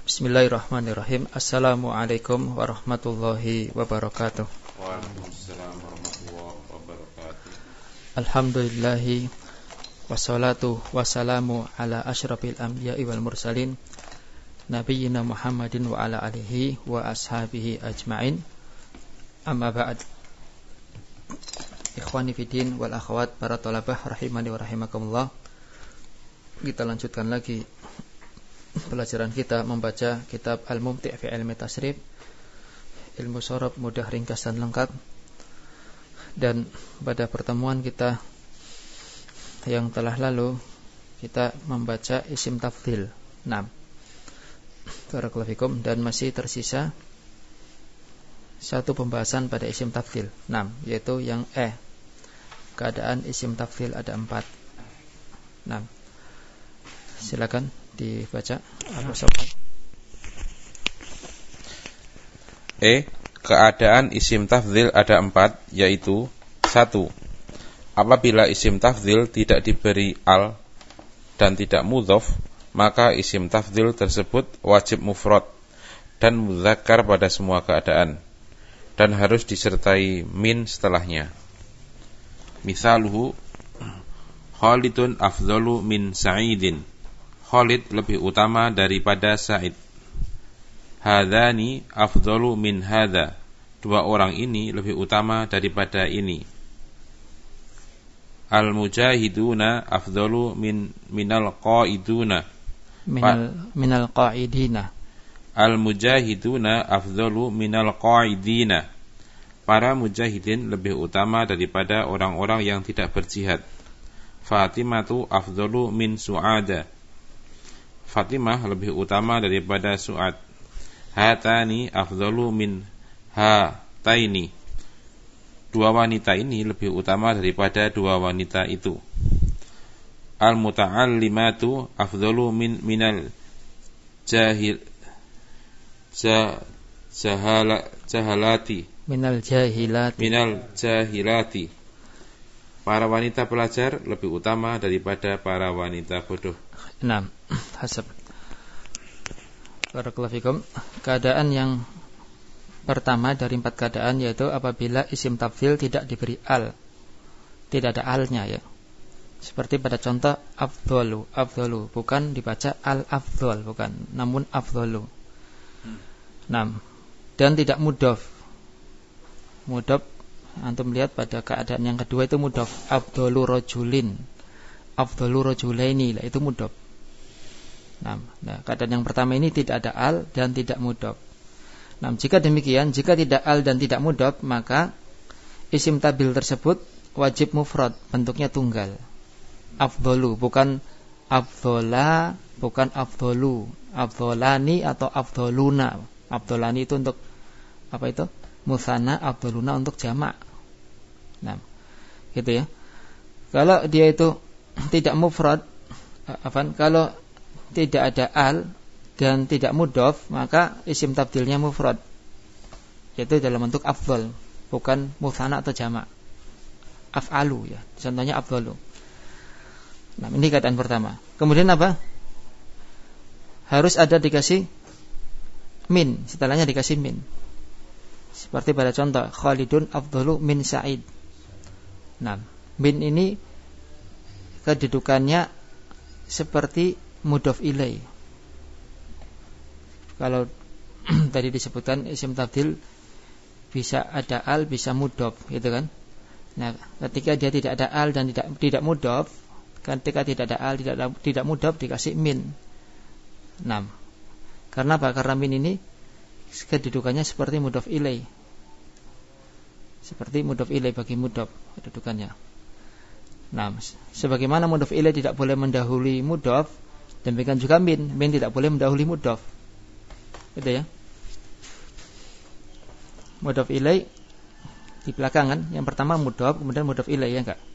Bismillahirrahmanirrahim. Assalamualaikum warahmatullahi wabarakatuh. Waalaikumsalam warahmatullahi wabarakatuh. Alhamdulillahi wassalatu wassalamu ala asyrafil anbiya'i wal mursalin nabiyyina Muhammadin wa ala alihi wa ashabihi ajma'in. Amma ba'd. Ikhwani fiddin wal akhwat, para thalabah rahimani wa rahimakumullah. Kita lanjutkan lagi pelajaran kita membaca kitab Al-Mumti' fi Ilmi Tasrif, ilmu sorob mudah, ringkas dan lengkap. Dan pada pertemuan kita yang telah lalu kita membaca isim tafdhil 6. Barakallahu fikum. Dan masih tersisa satu pembahasan pada isim tafdhil 6, yaitu yang keadaan isim tafdhil ada 4. 6. Silakan dibaca. Keadaan isim tafdhil ada 4, yaitu 1. Apabila isim tafdhil tidak diberi al dan tidak mudhof, maka isim tafdhil tersebut wajib mufrad dan mudzakkar pada semua keadaan, dan harus disertai min setelahnya. Misaluhu, Khalidun afdhalu min Sa'idin. Khalid lebih utama daripada Sa'id. Hadzani afdhalu min hadza. Dua orang ini lebih utama daripada ini. Al-mujahiduna afdhalu minal qa'iduna. Minal qa'idina. Al-mujahiduna afdhalu minal qa'idina. Para mujahidin lebih utama daripada orang-orang yang tidak berjihad. Fatimatu afdhalu min Su'ada. Fatimah lebih utama daripada Su'ad. Hatani afdhalu min hataini. Dua wanita ini lebih utama daripada dua wanita itu. Al-muta'allimatu afdhalu minal jahalati. Minal jahilati. Para wanita pelajar lebih utama daripada para wanita bodoh. 6. Hasab. Barakallahu fikum. Keadaan yang pertama dari 4 keadaan yaitu apabila isim tafdhil tidak diberi al. Tidak ada alnya ya. Seperti pada contoh afdhalu bukan dibaca al-afdhal, bukan, namun afdhalu. 6. Dan tidak mudhof. Mudhof antum lihat pada keadaan yang kedua itu mudhof. Afdhalu rajulin, afdhalu rajulaini, itu mudhof. Nah, keadaan yang pertama ini tidak ada al dan tidak mudhof. Nah, jika demikian, jika tidak al dan tidak mudhof, maka isim tafdhil tersebut wajib mufrad, bentuknya tunggal. Afdhalu, bukan afdhala, bukan afdhalu, afdhalani atau afdhaluna. Afdhalani itu untuk apa itu? Musanna, afdhaluna untuk jamak. Nah, gitu ya. Kalau dia itu tidak mufrad, kalau tidak ada al dan tidak mudhof, maka isim tafdhilnya mufrad, yaitu dalam bentuk afdhal, bukan musanna atau jamak. Af'alu ya, contohnya afdhalu. Nah, ini keadaan pertama. Kemudian apa? Harus ada dikasih min, setelahnya dikasih min. Seperti pada contoh Khalidun afdhalu min Sa'id. Nah, min ini kedudukannya seperti mudhof ilaih. Kalau tadi disebutkan isim tafdhil bisa ada al, bisa mudhof, gitu kan? Nah, ketika dia tidak ada al dan tidak mudhof, ketika tidak ada al, tidak mudhof, dikasih min. 6. Karena apa? Karena min ini kedudukannya seperti mudhof ilaih. Seperti mudhof ilaih bagi mudhof kedudukannya. Nah, sebagaimana mudhof ilaih tidak boleh mendahului mudhof, demikian juga min tidak boleh mendahului mudhof. Gitu ya. Mudhof ilaih di belakang kan, yang pertama mudhof, kemudian mudhof ilaih, ya enggak?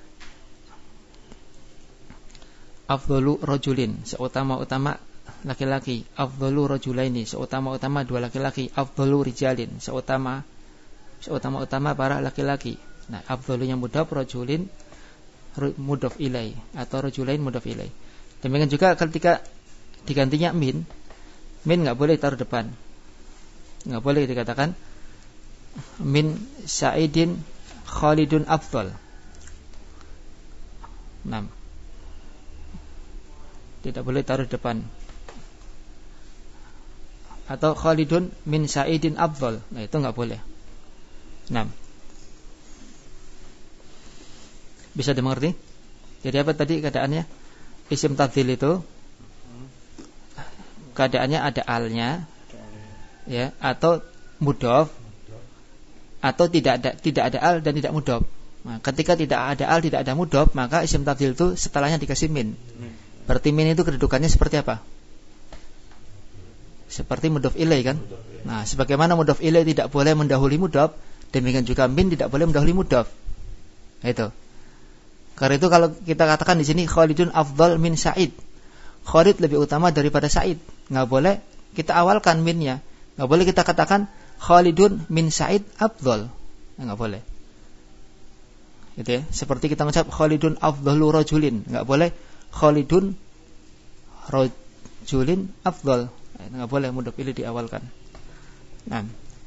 Afdhalu rajulin, seutama-utama laki-laki. Afdhalu rajulaini, seutama-utama dua laki-laki. Afdhalu rijalin, seutama-utama para laki-laki. Nah, afdhalunya mudhof, rajulin mudhof ilaih, atau rajulain mudhof ilaih. Demikian juga ketika digantinya min, Min enggak boleh taruh depan. Enggak boleh dikatakan min Sa'idin Khalidun afdal. 6. Tidak boleh taruh depan. Atau Khalidun min Sa'idin afdal. Nah, itu enggak boleh. 6. Bisa dimengerti? Jadi apa tadi keadaannya? Isim tafdhil itu keadaannya ada alnya, ya, atau mudhof, atau tidak ada al dan tidak mudhof. Nah, ketika tidak ada al, tidak ada mudhof, maka isim tafdhil itu setelahnya dikasih min. Berarti min itu kedudukannya seperti apa? Seperti mudhof ilaih kan? Nah, sebagaimana mudhof ilaih tidak boleh mendahului mudhof, demikian juga min tidak boleh mendahului mudhof. Itu. Karena itu kalau kita katakan di sini Khalidun afdal min Sa'id, Khalid lebih utama daripada Sa'id, nggak boleh kita awalkan minnya. Nggak boleh kita katakan Khalidun min Sa'id afdal, nggak boleh. Gitu ya. Seperti kita mengucap Khalidun afdalu rajulin, nggak boleh Khalidun rajulin afdal, nggak boleh mudhof ilaih diawalkan. Nah,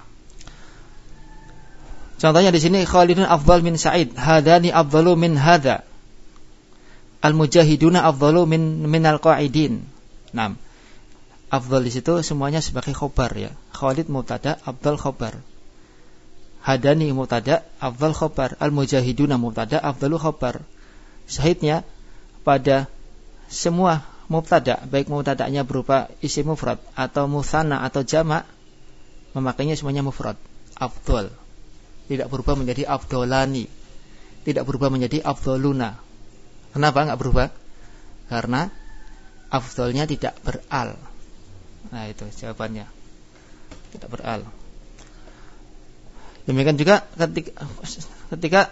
contohnya di sini Khalidun afdal min Sa'id, hadani afdalu min hadza, al-mujahiduna afdalu min al-qa'idin. 6. Afdal di situ semuanya sebagai khobar ya. Khalid mubtada, afdal khobar. Hadani mubtada, afdal khobar. Al-mujahiduna mubtada, afdalu khobar. Syahidnya pada semua mubtada, baik mubtadanya berupa isim mufrad atau mutsanna atau jamak, memakainya semuanya mufrad, afdal. Tidak berubah menjadi afdolani, tidak berubah menjadi afdoluna. Kenapa enggak berubah? Karena afdolnya tidak beral. Nah, itu jawabannya, tidak beral. Demikian juga ketika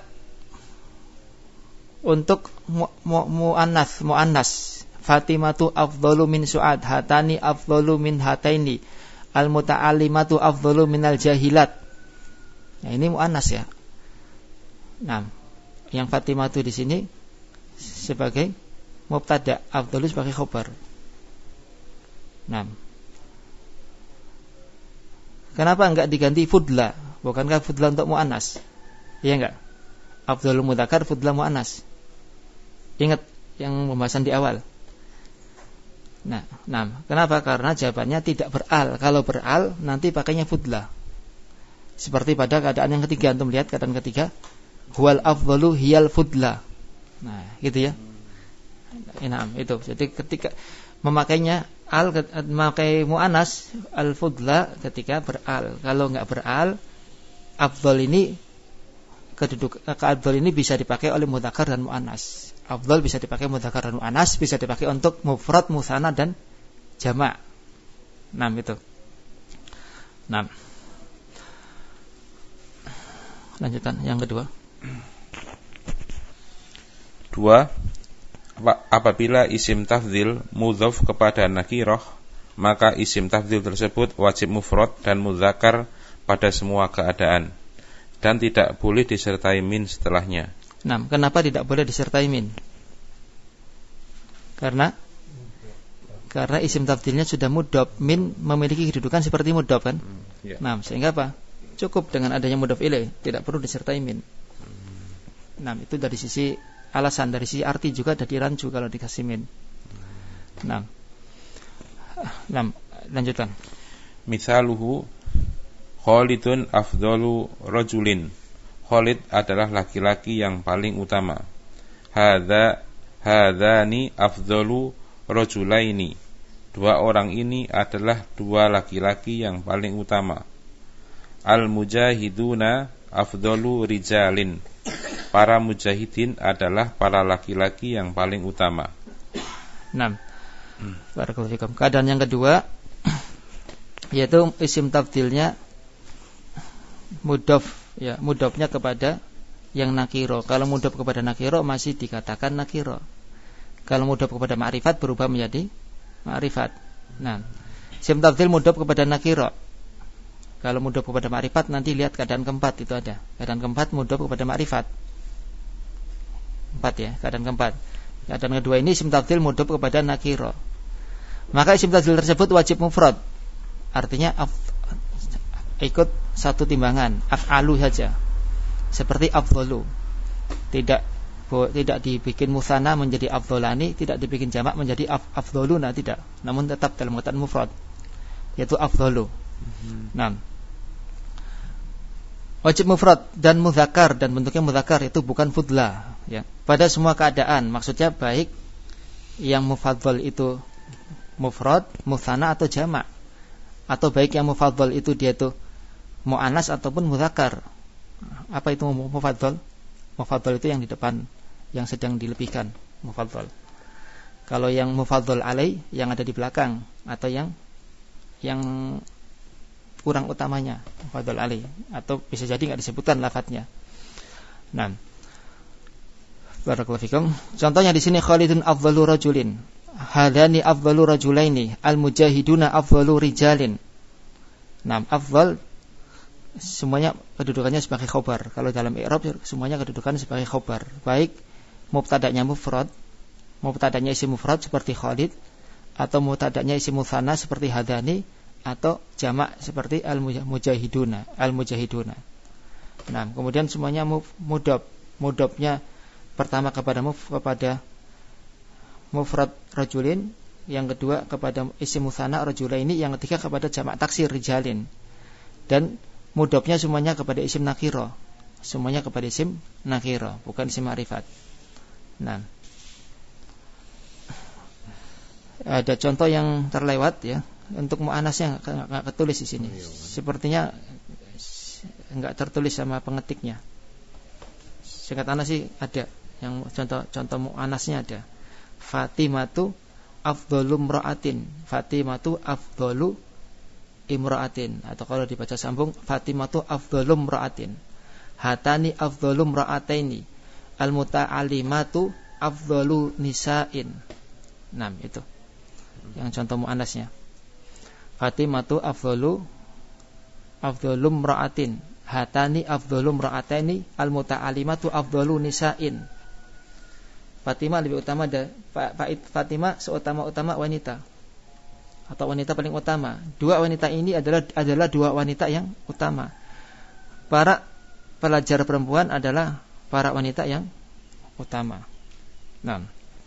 untuk muannas, Fatimatu afdalu min Su'ad, hatani afdalu min hataini, al-muta'allimatu afdalu minal jahilat. Nah, ini muannas ya. Nah, yang Fatimatu di sini sebagai mubtada, afdalu sebagai khobar. Nah, kenapa enggak diganti fudla? Bukankah fudla untuk muannas? Iya enggak? Afdalul mudzakkar, fudla muannas. Ingat yang pembahasan di awal. Nah, kenapa? Karena jawabannya tidak beral. Kalau beral nanti pakainya fudla. Seperti pada keadaan yang ketiga, antum lihat keadaan ketiga, huwal afdalu hiyal fudla. Nah, gitu ya. Nah, itu. Jadi ketika memakainya memakai muannas al-fudla ketika beral. Kalau enggak beral, afdal ini afdal ini bisa dipakai oleh mudzakkar dan muannas. Afdal bisa dipakai mudzakkar dan muannas, bisa dipakai untuk mufrad, mutsanna dan jamak. 6 itu. 6. Lanjutan yang kedua. 2. Apabila isim tafdhil mudhof kepada nakirah, maka isim tafdhil tersebut wajib mufrad dan mudzakkar pada semua keadaan dan tidak boleh disertai min setelahnya. Nah, kenapa tidak boleh disertai min? Karena isim tafdhilnya sudah mudhof, min memiliki kedudukan seperti mudhof kan? Ya. Nah, sehingga apa? Cukup dengan adanya mudhof ilaih, tidak perlu disertai min. Nah, itu dari sisi alasan, dari sisi arti juga ada dirancu kalau dikasih min. Nah, lanjutkan. Misaluhu Khalidun afdalu rajulin. Khalid adalah laki-laki yang paling utama. Hadzani afdalu rajulaini. 2 orang ini adalah 2 laki-laki yang paling utama. Al-mujahiduna afdalu rijalin. Para mujahidin adalah para laki-laki yang paling utama. 6. Barakallahu fikum. Keadaan yang kedua yaitu isim tafdhilnya mudhof, ya, mudhofnya kepada yang nakiro. Kalau mudhof kepada nakiro masih dikatakan nakiro. Kalau mudhof kepada ma'rifat berubah menjadi ma'rifat. Nah, isim tafdhil mudhof kepada nakiro. Kalau mudhof kepada ma'rifat nanti lihat keadaan keempat itu ada. Keadaan keempat mudhof kepada ma'rifat. 4 ya, keadaan keempat. Keadaan kedua ini isim tafdhil mudhof kepada nakiro. Maka isim tafdhil tersebut wajib mufrad artinya ikut satu timbangan, af'alu saja. Seperti afdhalu. Tidak dibikin musanna menjadi afdholani, tidak dibikin jamak menjadi afdholuna, tidak. Namun tetap dalam kata mufrad, yaitu afdhalu. Nah, wajib mufrad dan mudzakkar, dan bentuknya mudzakkar itu bukan fudla, ya. Pada semua keadaan, maksudnya baik yang mufaddal itu mufrad, musanna atau jamak, atau baik yang mufaddal itu dia itu muannas ataupun mudzakkar. Apa itu mufaddal? Mufaddal itu yang di depan, yang sedang dilebihkan, mufaddal. Kalau yang mufaddal alai, yang ada di belakang, atau yang kurang utamanya, mufaddal alai, atau bisa jadi enggak disebutkan lafadznya. Nah, barakallahu fikum. Contohnya di sini Khalidun afdalu rajulin, hadani afdalu rajulaini, al-mujahiduna afdalu rijalin. Nah, afdal semuanya kedudukannya sebagai khobar. Kalau dalam i'rab semuanya kedudukannya sebagai khobar. Baik mubtada'nya mufrad, mubtada'nya isim mufrad seperti Khalid, atau mubtada'nya isim mutsanna seperti hadani, atau jamak seperti al-mujahiduna, al-mujahiduna. Nah, kemudian semuanya mudhaf. Mudhafnya pertama kepada mufrad rajulin, yang kedua kepada isim mutsanna rajulaini, yang ketiga kepada jamak taksir rijalin. Dan mudhafnya semuanya kepada isim nakira, semuanya kepada isim nakira, bukan isim ma'rifat. Nah, ada contoh yang terlewat ya, untuk muannasnya enggak ketulis di sini. Sepertinya enggak tertulis sama pengetiknya. Singkat ana sih ada yang contoh muannasnya ada. Fatimatu afdhalu imra'atin, Fatimatu afdhalu imra'atin, atau kalau dibaca sambung Fatimatu afdhalu imra'atin, hatani afdhalu imra'ataini, al-muta'allimatu afdhalu nisa'in. Nah, itu yang contoh muannasnya. Fatimatu afdhalu imra'atin, hatani afdhalu imra'ataini, al-muta'allimatu afdhalu nisa'in. Fatimah lebih utama Fatimah seutama-utama wanita, atau wanita paling utama. Dua wanita ini adalah dua wanita yang utama. Para pelajar perempuan adalah para wanita yang utama. Nah,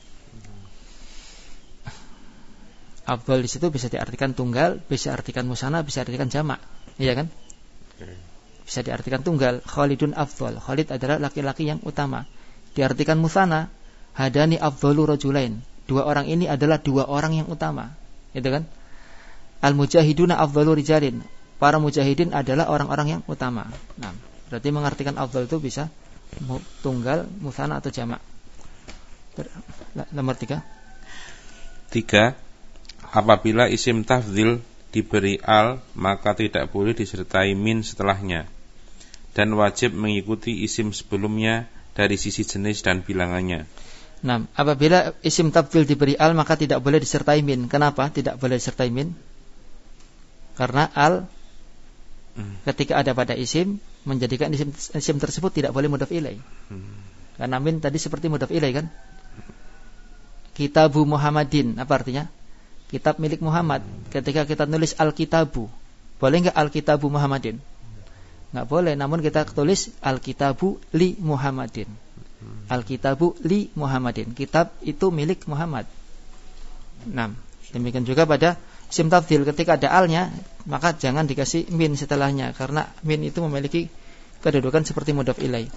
afdal di situ bisa diartikan tunggal, bisa diartikan musanna, bisa diartikan jamak, iya kan? Bisa diartikan tunggal, Khalidun afdal, Khalid adalah laki-laki yang utama. Diartikan musanna, hadani afdalu rajulain, dua orang ini adalah dua orang yang utama. Itu kan? Al-mujahiduna afdalu rijalin, para mujahidin adalah orang-orang yang utama. Nah, berarti mengartikan afdal itu bisa tunggal, musanna atau jamak. Nomor 3. 3. Apabila isim tafdhil diberi al, maka tidak boleh disertai min setelahnya, dan wajib mengikuti isim sebelumnya dari sisi jenis dan bilangannya. Nah, apabila isim tafdhil diberi al, maka tidak boleh disertai min. Kenapa tidak boleh disertai min? Karena al ketika ada pada isim menjadikan isim tersebut tidak boleh mudhaf ilaih. Karena min tadi seperti mudhaf ilaih kan? Kitabu Muhammadin, apa artinya? Kitab milik Muhammad. Ketika kita nulis al-kitabu, boleh enggak al-kitabu Muhammadin? Enggak boleh, namun kita tulis al-kitabu li Muhammadin. Al-kitabu li Muhammadin, kitab itu milik Muhammad. Nah, demikian juga pada isim tafdhil, ketika ada alnya maka jangan dikasih min setelahnya, karena min itu memiliki kedudukan seperti mudhaf ilaih.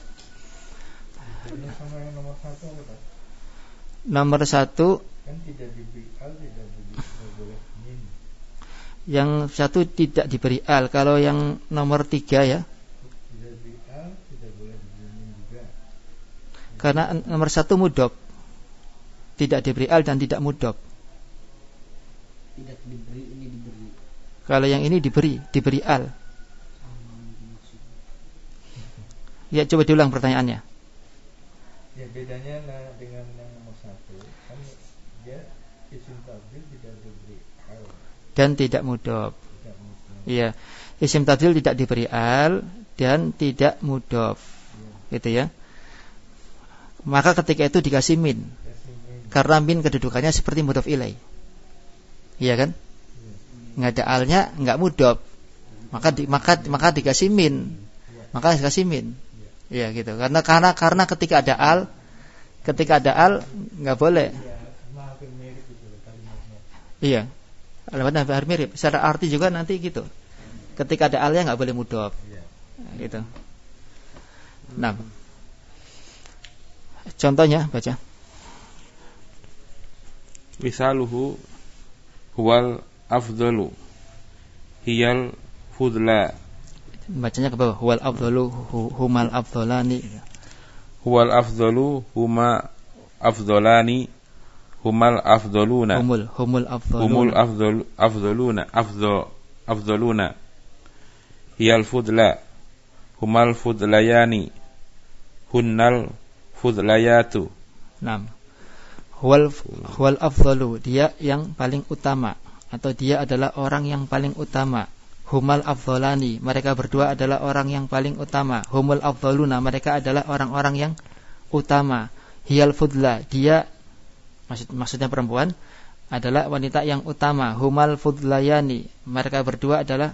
Nomor 1 kan tidak diberi al, tidak boleh min. Yang satu tidak diberi al. Kalau yang nomor 3 ya, tidak diberi al, tidak boleh diberi min juga. Karena nomor 1 mudhaf, tidak diberi al dan tidak mudhaf. Tidak diberi, ini diberi. Kalau yang ini diberi al. Ya, coba diulang pertanyaannya. Ya, bedanya dengan yang nomor 1 kan dia isim tafdhil tidak diberi al Dan tidak mudhaf. Iya, isim tafdhil tidak diberi al dan tidak mudhaf. Gitu ya. Maka ketika itu dikasih min. Karena min kedudukannya seperti mudhaf ilaih. Iya kan? nggak ada alnya, nggak mudhof. Maka dikasih min. Maka dikasih min. Ya gitu. Karena ketika ada al nggak boleh. Iya. Alamatnya hampir mirip. Secara arti juga nanti gitu. Ketika ada alnya nggak boleh mudhof. Gitu. Nah. Contohnya baca. Misaluhu huwal afdalu hiyal fudla. Bacanya ke bawah. Huwal afdalu humal afdalani. Huwal afdalu huma afdalani humal afdaluna. Humul afdaluna. Hiyal fudla humal fudlayani hunnal fudlayatu. Naam. Huwal afdalu, dia yang paling utama, atau dia adalah orang yang paling utama. Humal afdalani, mereka berdua adalah orang yang paling utama. Humul afdaluna, mereka adalah orang-orang yang utama. Hiyal fudla, dia maksudnya perempuan adalah wanita yang utama. Humal fudlayani, mereka berdua adalah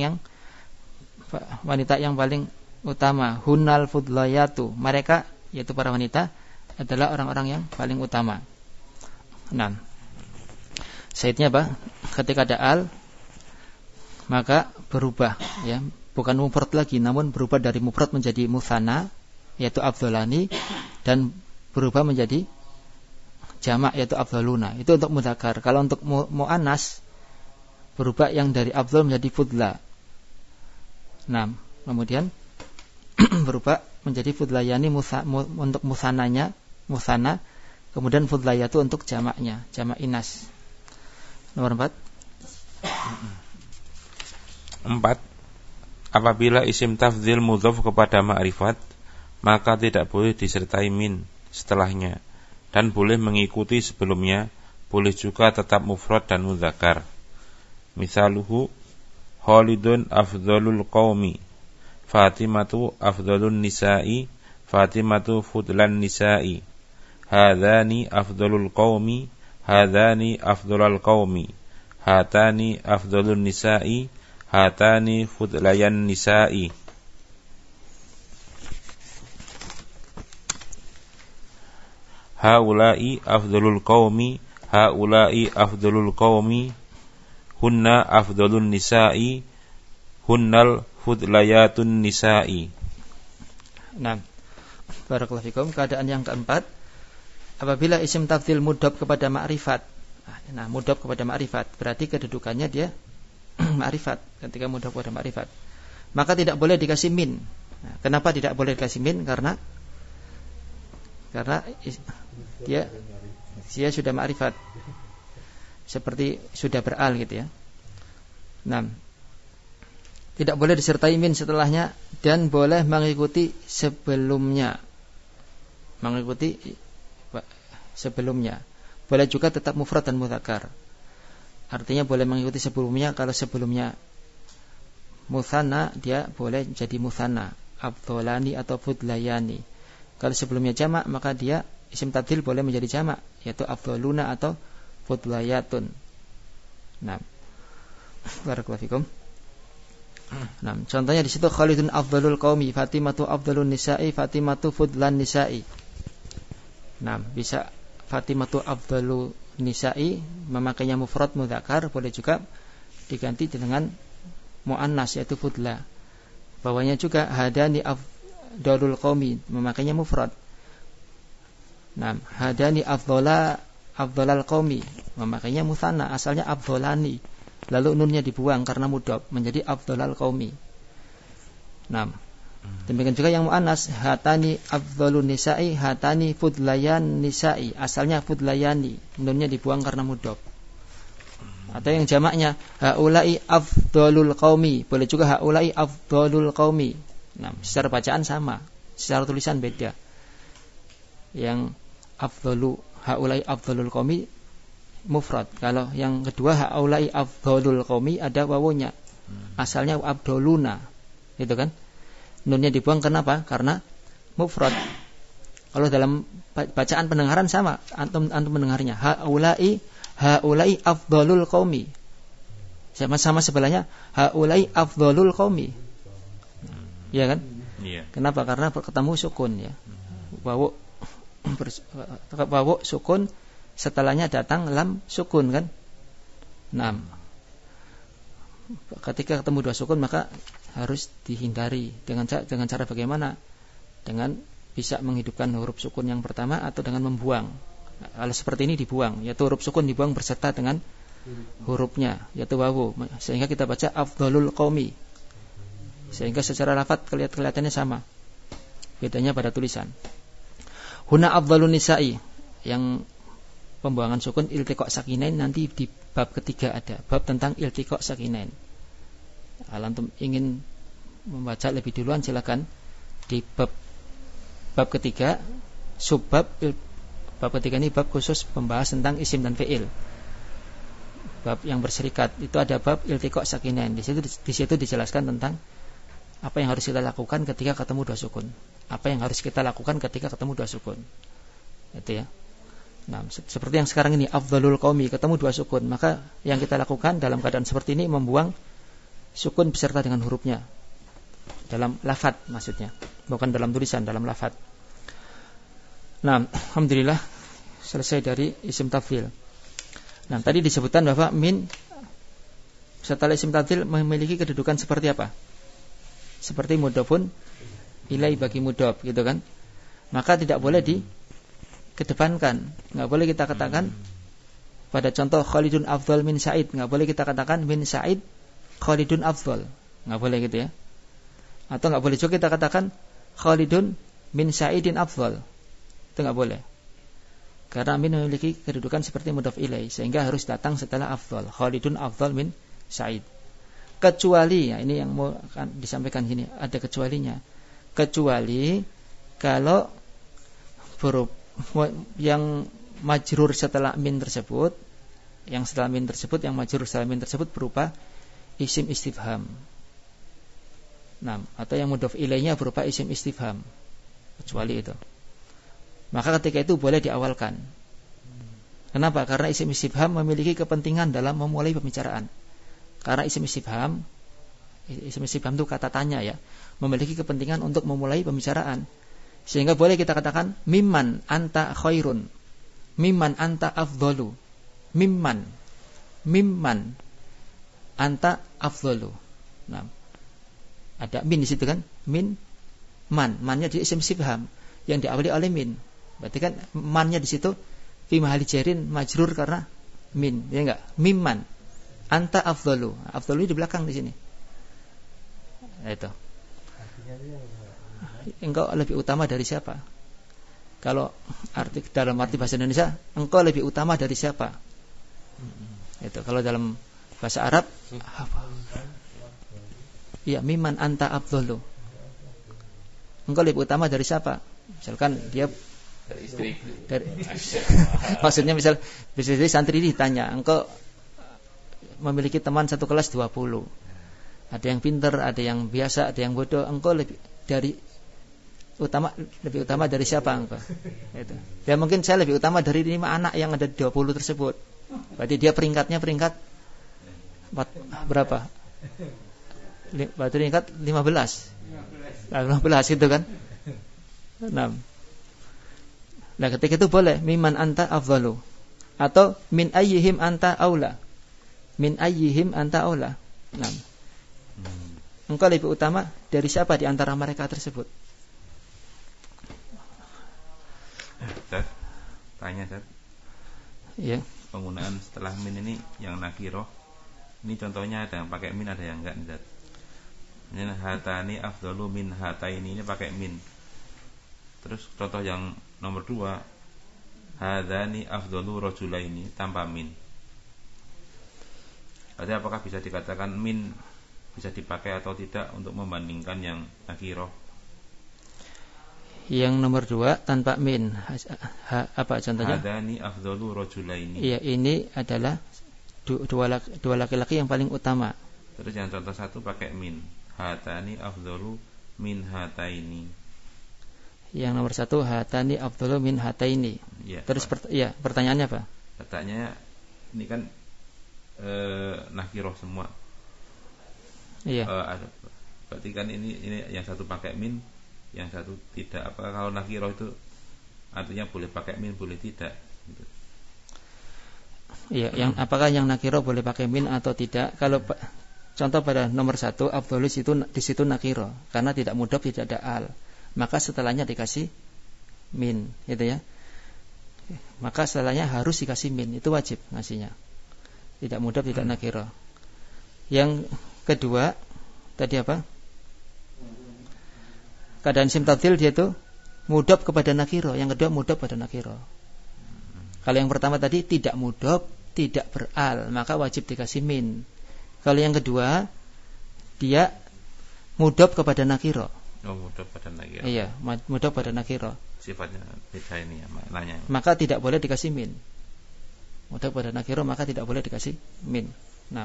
wanita yang paling utama. Hunnal fudlayatu, mereka yaitu para wanita adalah orang-orang yang paling utama. Nah, saidnya apa? Ketika ada al, maka berubah, ya, bukan mufrad lagi, namun berubah dari mufrad menjadi mutsanna, yaitu afdalani, dan berubah menjadi jamak, yaitu afdaluna. Itu untuk mudzakkar. Kalau untuk muannas, berubah yang dari afdal menjadi fudla. Nah, kemudian berubah menjadi fudlayani untuk musananya, musana, kemudian fudlayatu untuk jamaknya, jamak inas. Nomor 4. 4. Apabila isim tafdhil mudhof kepada ma'rifat, maka tidak boleh disertai min setelahnya, dan boleh mengikuti sebelumnya, boleh juga tetap mufrad dan mudzakkar. Misaluhu Khalidun afdhalul qaumi, Fatimatu afdhalun nisa'i, Fatimatu fudlan nisa'i. Hadani afdhalul qaumi, hadani afdhalul qaumi. Hatani afdhalun nisa'i, hatani fudlayan nisa'i. Haula'i afdhalul qaumi, haula'i afdhalul qaumi. Hunna afdhalun nisa'i, hunnal fudlayatun nisa'i. Nah, barakallahu fikum. Keadaan yang keempat, apabila isim tafdhil mudhof kepada ma'rifat. Nah, mudhof kepada ma'rifat berarti kedudukannya dia ma'rifat. Ketika mudhof kepada ma'rifat, maka tidak boleh dikasih min. Nah, kenapa tidak boleh dikasih min? Karena dia sudah ma'rifat, seperti sudah beral gitu ya. Nah, tidak boleh disertai min setelahnya, dan boleh mengikuti sebelumnya. Boleh juga tetap mufrad dan mudzakkar. Artinya boleh mengikuti sebelumnya. Kalau sebelumnya mutsanna, dia boleh jadi mutsanna, afdhalani atau fudlayani. Kalau sebelumnya jamak, maka dia isim tafdhil boleh menjadi jamak, yaitu afdhaluna atau fudlayatun. Nah, barakallahu fikum. Nah, contohnya di situ Khalidun afdhalul qaumi, Fatimatu afdhalun nisa'i, Fatimatu fudlan nisa'i. Nah, bisa Fatimatu afdhalu nisa'i memakainya mufrad mudzakkar, boleh juga diganti dengan muannas yaitu fudla. Bawahnya juga hadani afdhalul qaumi memakainya mufrad. Nah, hadani afdhalal qaumi memakainya mutsanna, asalnya afdhalani. Lalu nunnya dibuang karena mudhof menjadi afdhalal qaumi. Nah, demikian juga yang muannas, hatani afdhalun nisa'i, hatani fudlayan nisa'i, asalnya fudlayani, nunnya dibuang karena mudhof. Atau yang jamaknya haula'i afdhalul qaumi, boleh juga haula'i afdhalul qaumi. Nah, secara bacaan sama, secara tulisan beda. Yang haula'i afdhalul qaumi mufrad. Kalau yang kedua haula'i afdhalul qaumi ada wawunya. Asalnya afdhaluna. Gitu kan? Nunnya dibuang kenapa? Karena mufrad. Kalau dalam bacaan pendengaran sama, antum mendengarnya haula'i afdhalul qaumi. Sama-sama sebelahnya haulai afdhalul qaumi. Ya kan? Iya. Kenapa? Karena ketemu sukun ya. Wawu sukun, setelahnya datang lam sukun kan? Nah, ketika ketemu dua sukun maka harus dihindari dengan cara bagaimana? Dengan bisa menghidupkan huruf sukun yang pertama atau dengan membuang. Hal seperti ini dibuang, yaitu huruf sukun dibuang berserta dengan hurufnya, yaitu wawu, sehingga kita baca afdhalul qaumi, sehingga secara lafaz kelihatannya sama, bedanya pada tulisan. Huna afdhalun nisa'i, yang pembuangan sukun iltiqa sakinain nanti di bab ketiga ada bab tentang iltiqa sakinain. Kalau antum ingin membaca lebih duluan silakan di bab ketiga, subbab bab ketiga ini bab khusus membahas tentang isim dan fi'il. Bab yang berserikat itu ada bab iltiqa sakinain. Di situ dijelaskan tentang apa yang harus kita lakukan ketika ketemu dua sukun. Apa yang harus kita lakukan ketika ketemu dua sukun. Itu ya. Nah, seperti yang sekarang ini afdhalul qaumi, ketemu dua sukun, maka yang kita lakukan dalam keadaan seperti ini membuang sukun beserta dengan hurufnya. Dalam lafaz maksudnya, bukan dalam tulisan, dalam lafaz. Nah, alhamdulillah selesai dari isim tafdhil. Nah, tadi disebutkan bahwa min setelah isim tafdhil memiliki kedudukan seperti apa? Seperti mudhofun ilai bagi mudhof, gitu kan? Maka tidak boleh dikedepankan. Enggak boleh kita katakan pada contoh Khalidun afdhal min Sa'id, enggak boleh kita katakan min Sa'id Khalidun afdhal. Enggak boleh gitu ya. Atau enggak boleh juga kita katakan Khalidun min Sa'idin afdhal. Itu enggak boleh. Karena min memiliki kedudukan seperti mudhof ilai, sehingga harus datang setelah afdhal. Khalidun afdhal min Sa'id. Kecuali, ya ini yang mau disampaikan sini, ada kecualinya. Kecuali kalau huruf yang majrur setelah min tersebut, yang majrur setelah min tersebut berupa isim istifham. Nah, atau yang mudhof ilainya berupa isim istifham. Kecuali itu. Maka ketika itu boleh diawalkan. Kenapa? Karena isim istifham memiliki kepentingan dalam memulai pembicaraan. Karena isim istifham itu kata tanya ya, memiliki kepentingan untuk memulai pembicaraan. Sehingga boleh kita katakan mimman anta khairun, mimman anta afdhalu, mimman anta afdhalu. Nah, ada min di situ kan? Min mannya di isim istifham yang diawali oleh min. Berarti kan mannya di situ fi mahali jarin majrur karena min, ya enggak? Mimman anta afdhalu. Afdhalu di belakang di sini. Itu. Engkau lebih utama dari siapa? Kalau dalam arti bahasa Indonesia, engkau lebih utama dari siapa? Itu. Kalau dalam bahasa Arab, apa? Iya, mimman anta afdhalu. Engkau lebih utama dari siapa? Misalkan dia dari istri. Maksudnya misal santri ditanya, engkau memiliki teman satu kelas 20. Ada yang pintar, ada yang biasa, ada yang bodoh. Engkau lebih utama dari siapa engkau? Itu. Ya mungkin saya lebih utama dari 5 anak yang ada 20 tersebut. Berarti dia peringkat berapa? Berarti peringkat 15. 15 gitu kan? 6. Nah, ketika itu boleh mimman anta afdhalu atau min ayyihim anta aula. Min ayyihim anta aula. Nah. Engkau lebih utama dari siapa di antara mereka tersebut? Tanya, Dad. Iya. Penggunaan setelah min ini yang nakiroh. Ini contohnya ada yang pakai min, ada yang enggak, Dad. Ini hatani afdalu min hataini, ini pakai min. Terus contoh yang nomor 2, hadani afdalu rajulaini tanpa min. Berarti apakah bisa dikatakan min bisa dipakai atau tidak untuk membandingkan yang nakirah? Yang nomor 2 tanpa min. Apa contohnya? Hadani afdalu rajulaini. Iya, ini adalah dua laki-laki yang paling utama. Terus yang contoh 1 pakai min. Hatani afdalu min hataini. Yang nomor 1 hatani afdalu min hataini. Ya, terus pertanyaannya apa? Pertanyaannya ini kan nakiroh semua. Iya. Berarti kan ini yang satu pakai min, yang satu tidak. Apakah kalau nakiroh itu artinya boleh pakai min, boleh tidak? Gitu. Iya, yang apakah yang nakiro boleh pakai min atau tidak? Kalau contoh pada nomor 1, afdhalus itu di situ nakiro, karena tidak mudhof, tidak ada al. Maka setelahnya dikasih min, gitu ya. Maka setelahnya harus dikasih min, itu wajib ngasihnya. Tidak mudhof, tidak nakiro. Yang kedua tadi apa? Keadaan isim tafdhil dia itu mudhof kepada nakiro, yang kedua mudhof pada nakiro. Kalau yang pertama tadi tidak mudhof, tidak beral, maka wajib dikasih min. Kalau yang kedua dia mudhof kepada nakiro. Oh, mudhof pada nakiro. Iya, mudhof pada nakiro. Sifatnya beda ini ya maknanya. Maka tidak boleh dikasih min. Mudhof pada nakiro maka tidak boleh dikasih min. 6.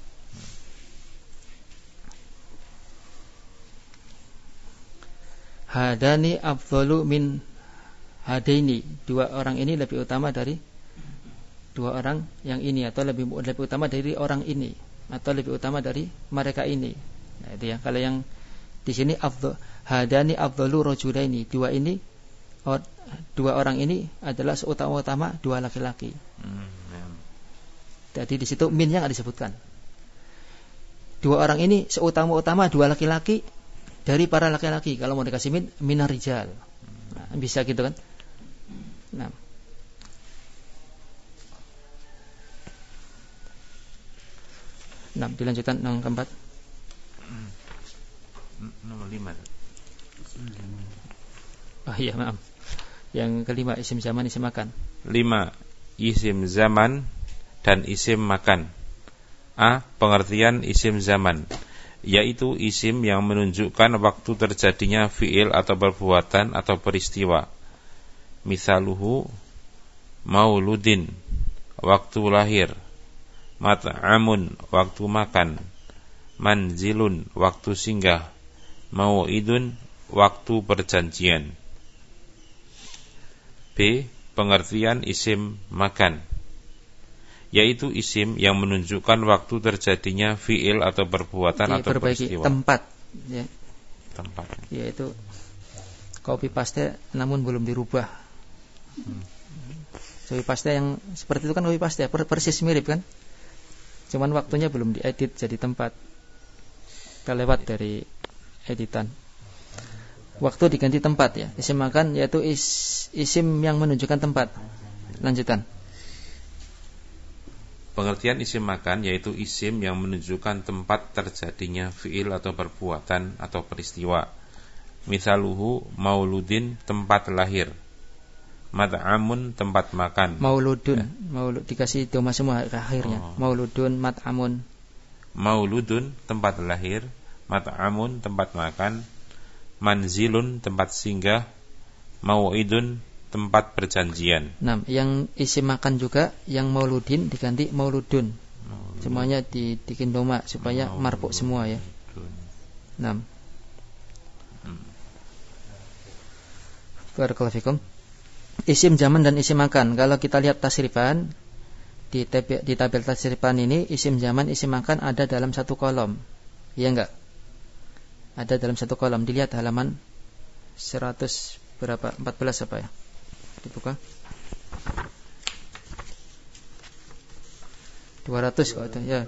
Hadani afdhalu min hadaini. Dua orang ini lebih utama dari dua orang yang ini, atau lebih utama dari orang ini, atau lebih utama dari mereka ini. Nah, itu ya. Kalau yang di sini hadani afdhalu rajulaini. Dua orang ini adalah seutama-utama dua laki-laki. Jadi di situ min yang ada disebutkan. Dua orang ini seutama-utama dua laki-laki dari para laki-laki. Kalau mau dikasih min, minar rijal. Nah, bisa gitu kan? Nah. Nah, dilanjutkan nomor keempat. Nomor 5. Oh iya, maaf. Yang kelima, isim zaman, isim makan. 5. Isim zaman dan isim makan. A. Pengertian isim zaman, yaitu isim yang menunjukkan waktu terjadinya fi'il atau perbuatan atau peristiwa. Misaluhu mauludin, waktu lahir. Mat'amun, waktu makan. Manzilun, waktu singgah. Mau'idun, waktu perjanjian. B. Pengertian isim makan, yaitu isim yang menunjukkan waktu terjadinya fi'il atau perbuatan atau peristiwa. Tempat, ya. Tempat. Yaitu copy paste namun belum dirubah. Copy paste yang seperti itu kan copy paste, persis mirip kan? Cuman waktunya belum diedit jadi tempat. Kelewat dari editan. Waktu diganti tempat ya. Isim makan yaitu isim yang menunjukkan tempat. Lanjutan. Pengertian isim makan yaitu isim yang menunjukkan tempat terjadinya fi'il atau perbuatan atau peristiwa. Misaluhu mauludin, tempat lahir. Mat'amun, tempat makan. Mauludun, ya. Maulud dikasih doma semua akhirnya. Mauludun, mat'amun. Mauludun, tempat lahir. Mat'amun, tempat makan. Manzilun, tempat singgah. Mau'idun, tempat perjanjian. Nah, yang isim makan juga, yang mauludin diganti mauludun. Semuanya dibikin doma supaya marfu semua ya. 6. Barakallahu fikum. Isim zaman dan isim makan. Kalau kita lihat tasrifan di tabel tasrifan ini, isim zaman, isim makan ada dalam satu kolom. Iya enggak? Ada dalam satu kolom. Dilihat halaman 100 berapa? 14 apa ya? Dibuka. 200 kok ada. Ya,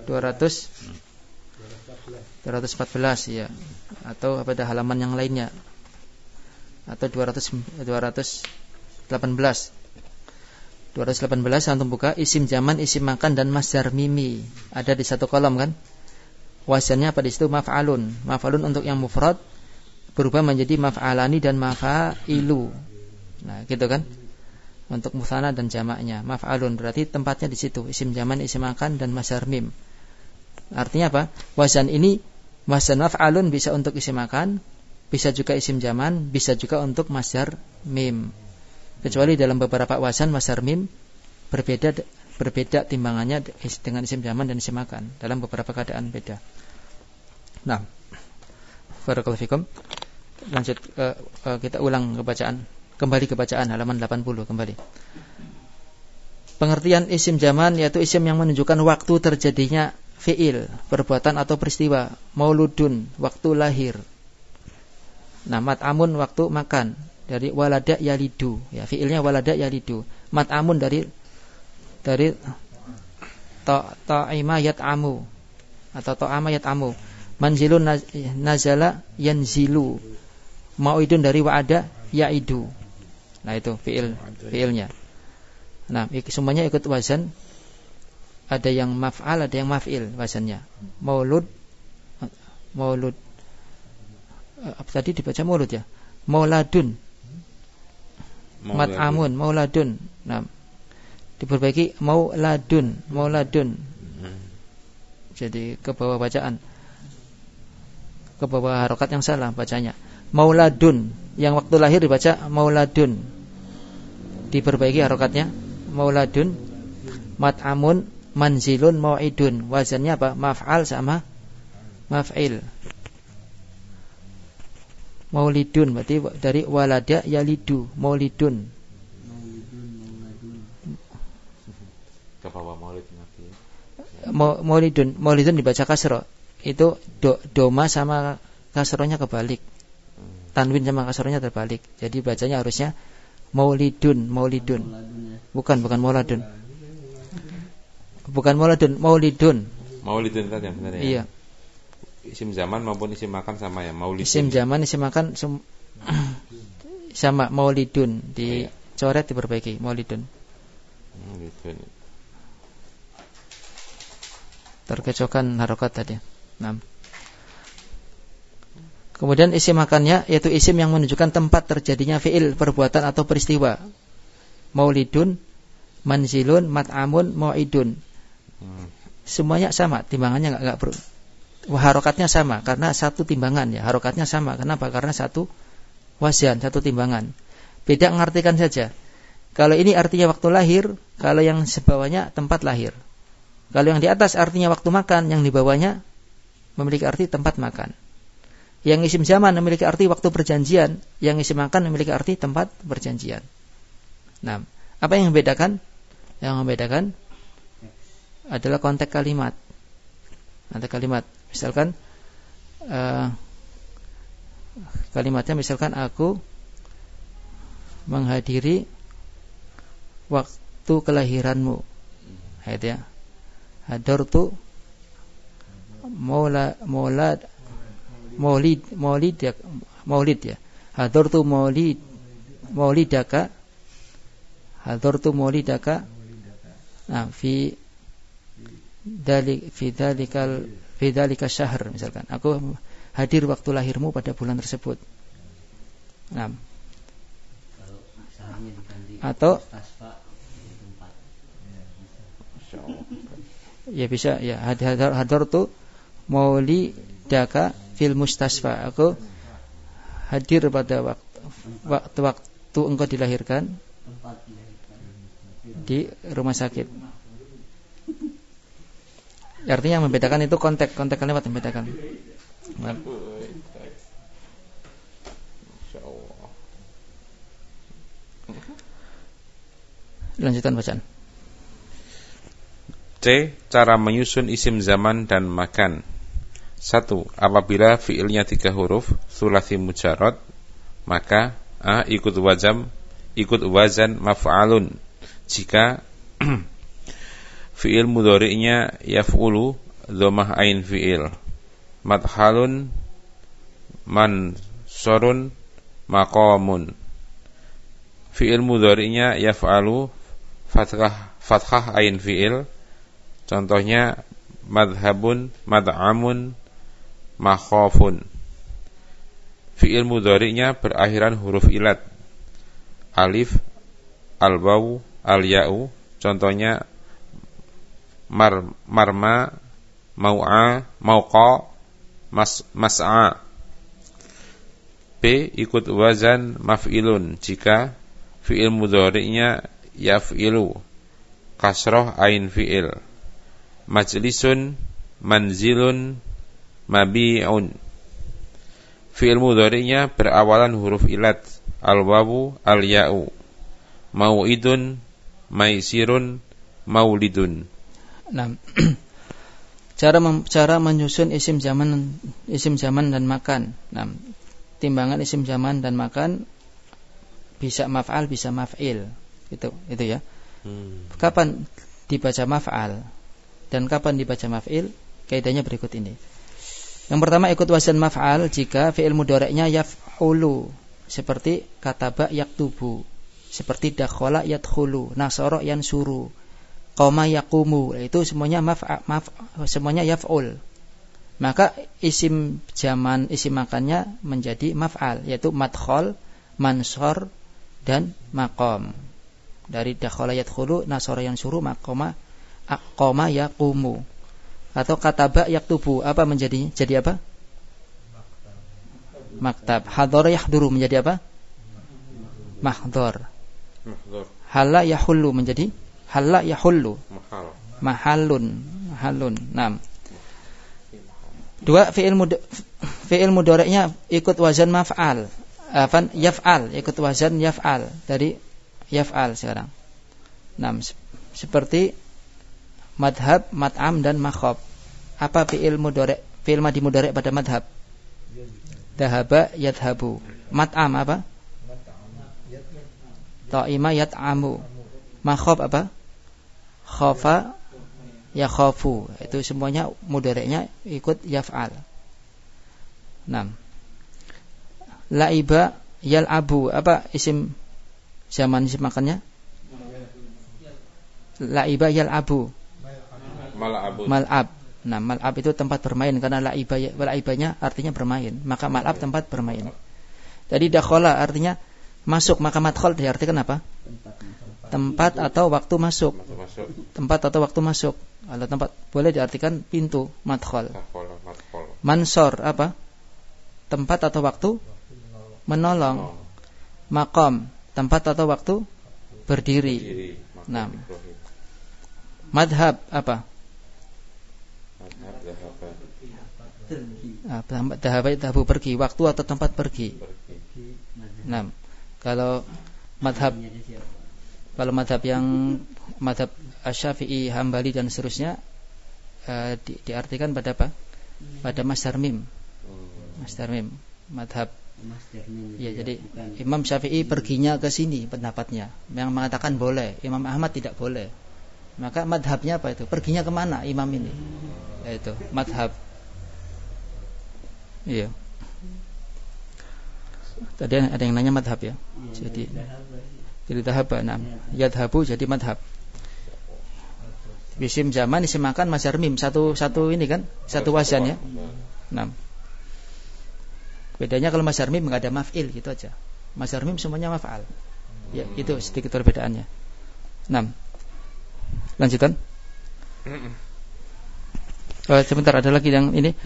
214 ya. Atau pada halaman yang lainnya. Atau 218 antum buka isim zaman, isim makan dan masdar mimi. Ada di satu kolom kan? Wazannya apa di situ? Maf'alun. Maf'alun untuk yang mufrad berubah menjadi maf'alani dan mafa'ilu. Nah, gitu kan? Untuk mutsanna dan jamaknya maf'alun, berarti tempatnya di situ, isim zaman, isim makan dan masdar mim. Artinya apa? Wazan ini, wazan maf'alun bisa untuk isim makan, bisa juga isim zaman, bisa juga untuk masdar mim. Kecuali dalam beberapa wazan masdar mim berbeda timbangannya dengan isim zaman dan isim makan. Dalam beberapa keadaan beda. Nah, barakallahu fikum. Lanjut kita ulang kembali ke bacaan halaman 80 kembali. Pengertian isim zaman yaitu isim yang menunjukkan waktu terjadinya fi'il, perbuatan atau peristiwa. Mauludun, waktu lahir. Nah, mat'amun, waktu makan. Dari walada yalidu, ya, fi'ilnya walada yalidu. Mat'amun dari ta'ima yat'amu atau ta'ama yat'amu. Manzilun nazala yanzilu. Mau'idun dari wa'ada ya'idu. Nah, itu fi'ilnya. Nah, semuanya ikut wazan. Ada yang maf'al, ada yang maf'il wazannya. Maulud. Apa tadi dibaca maulud ya? Mauladun. Mat'amun, mauladun. Nah, diperbaiki mauladun. Jadi ke bawah bacaan. Ke bawah harokat yang salah bacanya. Mauladun, yang waktu lahir dibaca mauladun. Diperbaiki harokatnya mauladun. Mat'amun, manzilun, mau'idun. Wazannya apa? Maf'al sama maf'il. Maulidun berarti dari walada yalidu. Maulidun. Ke bawah maulid nanti. Maulidun dibaca kasro. Itu doma sama kasronya kebalik. Tanwin sama kasronya terbalik. Jadi bacanya harusnya maulidun. Bukan mauladun. Bukan mauladun, maulidun. Maulidun tadi yang benar ya. Iya. Isim zaman maupun isim makan sama ya, maulidun. Isim zaman, isim makan sama maulidun. Dicoret, diperbaiki maulidun. Terkecokan harokat tadi. 6. Kemudian isim makannya yaitu isim yang menunjukkan tempat terjadinya fi'il, perbuatan atau peristiwa. Maulidun, manzilun, mat'amun, mau'idun. Semuanya sama, timbangannya enggak harokatnya sama karena satu timbangan ya. Harokatnya sama. Kenapa? Karena satu wazan, satu timbangan. Beda mengartikan saja. Kalau ini artinya waktu lahir, kalau yang sebawahnya tempat lahir. Kalau yang di atas artinya waktu makan, yang di bawahnya memiliki arti tempat makan. Yang isim zaman memiliki arti waktu perjanjian, yang isim makan memiliki arti tempat perjanjian. Nah, apa yang membedakan? Yang membedakan adalah konteks kalimat. Konteks kalimat. Misalkan kalimatnya misalkan aku menghadiri waktu kelahiranmu. Ayat ya. Hadartu maulid ya. Hadartu maulidaka. Nah, fi dzalika syahr misalkan. Aku hadir waktu lahirmu pada bulan tersebut. Nah. Atau ya bisa ya, hadartu maulidaka fil mustasfa. Aku hadir pada waktu engkau dilahirkan di rumah sakit. Artinya yang membedakan itu konteks kalimat yang membedakan. Lanjutan bacaan. C. Cara menyusun isim zaman dan makan. 1. Apabila fiilnya 3 huruf sulasi mujarrad, maka A. Ikut wazan maf'alun. Jika fi'il mudhari'nya yaf'ulu dhammah ain fi'il, madhalun mansurun maqamun. Fi'il mudhari'nya yaf'alu fathah ain fi'il, contohnya madhabun, mad'amun, makhafun. Fi'il mudhari'nya berakhiran huruf ilat, alif, al-waw, al-ya'u, contohnya marma, mau'a, mauqa, mas'a. B. Ikut wazan maf'ilun jika fi'il mudhari'nya yaf'ilu, kasroh ain fi'il, majlisun, manzilun, mabi'un. Fi'il mudhari'nya berawalan huruf ilat, al-wawu, al-ya'u, mau'idun, maisirun, maulidun. Nah, cara menyusun isim zaman dan makan. Nah, timbangan isim zaman dan makan bisa maf'al, bisa maf'il. Itu ya. Kapan dibaca maf'al dan kapan dibaca maf'il? Kaidahnya berikut ini. Yang pertama, ikut wazan maf'al jika fi'il mudhari'nya yaf'ulu, seperti kataba yaktubu, seperti dakhala yadkhulu, nasara yansuru, qama yaqumu, itu semuanya semuanya yaf'ul. Maka isim zaman, isim makannya menjadi maf'al, yaitu madkhal, mansor dan maqam. Dari dakhala yadkhulu, nasara yansuru, qama yaqumu. Atau kataba yaktubu, apa menjadi? Jadi apa? Maktab. Hadhara yahduru menjadi apa? Mahdhar. Halla yahullu menjadi halla yahullu. Mahalun. Naam. Dua, fi'il mudhari'nya ikut wazan maf'al. Yaf'al, ikut wazan yaf'al, dari yaf'al sekarang. Naam, seperti madhab, mat'am dan makhab. Apa fi'il mudhari'? Fi'il madhi mudhari' pada madhab. Dhahaba yadhabu. Mat'am apa? Ta'ima yat'amu. Makhab apa? Khafa yakhafu. Itu semuanya mudhari'nya ikut yaf'al. 6. La'iba yal'abu. Apa isim zaman, isim makannya? La'iba yal'abu. Mal'ab. Nah, mal'ab itu tempat bermain, karena la'ibanya artinya bermain, maka mal'ab tempat bermain. Jadi dakhala artinya masuk, maka madkhal diartikan apa? Tempat atau waktu masuk. Tempat atau waktu masuk. Kalau tempat boleh diartikan pintu, madkhal. Mansor apa? Tempat atau waktu menolong. Maqam, tempat atau waktu berdiri. Nah, madhab apa? Dhahabu pergi, waktu atau tempat pergi. Nah, kalau madhab yang madhab Asy-Syafi'i, Hambali dan seterusnya diartikan pada apa? Pada masdar mim. Masdar mim, madhab. Ya, jadi Imam Syafi'i perginya ke sini pendapatnya, yang mengatakan boleh. Imam Ahmad tidak boleh. Maka madhabnya apa itu? Perginya kemana imam ini? Yaitu madhab. Iya. Tadi ada yang nanya madhab ya. Jadi dhahaba, nah, yadhabu jadi madhab. Isim zaman, isim makan, masdar mim, satu ini kan, satu wazan ya. 6. Bedanya kalau masdar mim enggak ada maf'il gitu aja. Masdar mim semuanya maf'al. Ya, itu sedikit perbedaannya. 6. Lanjutan. Sebentar, ada lagi yang ini,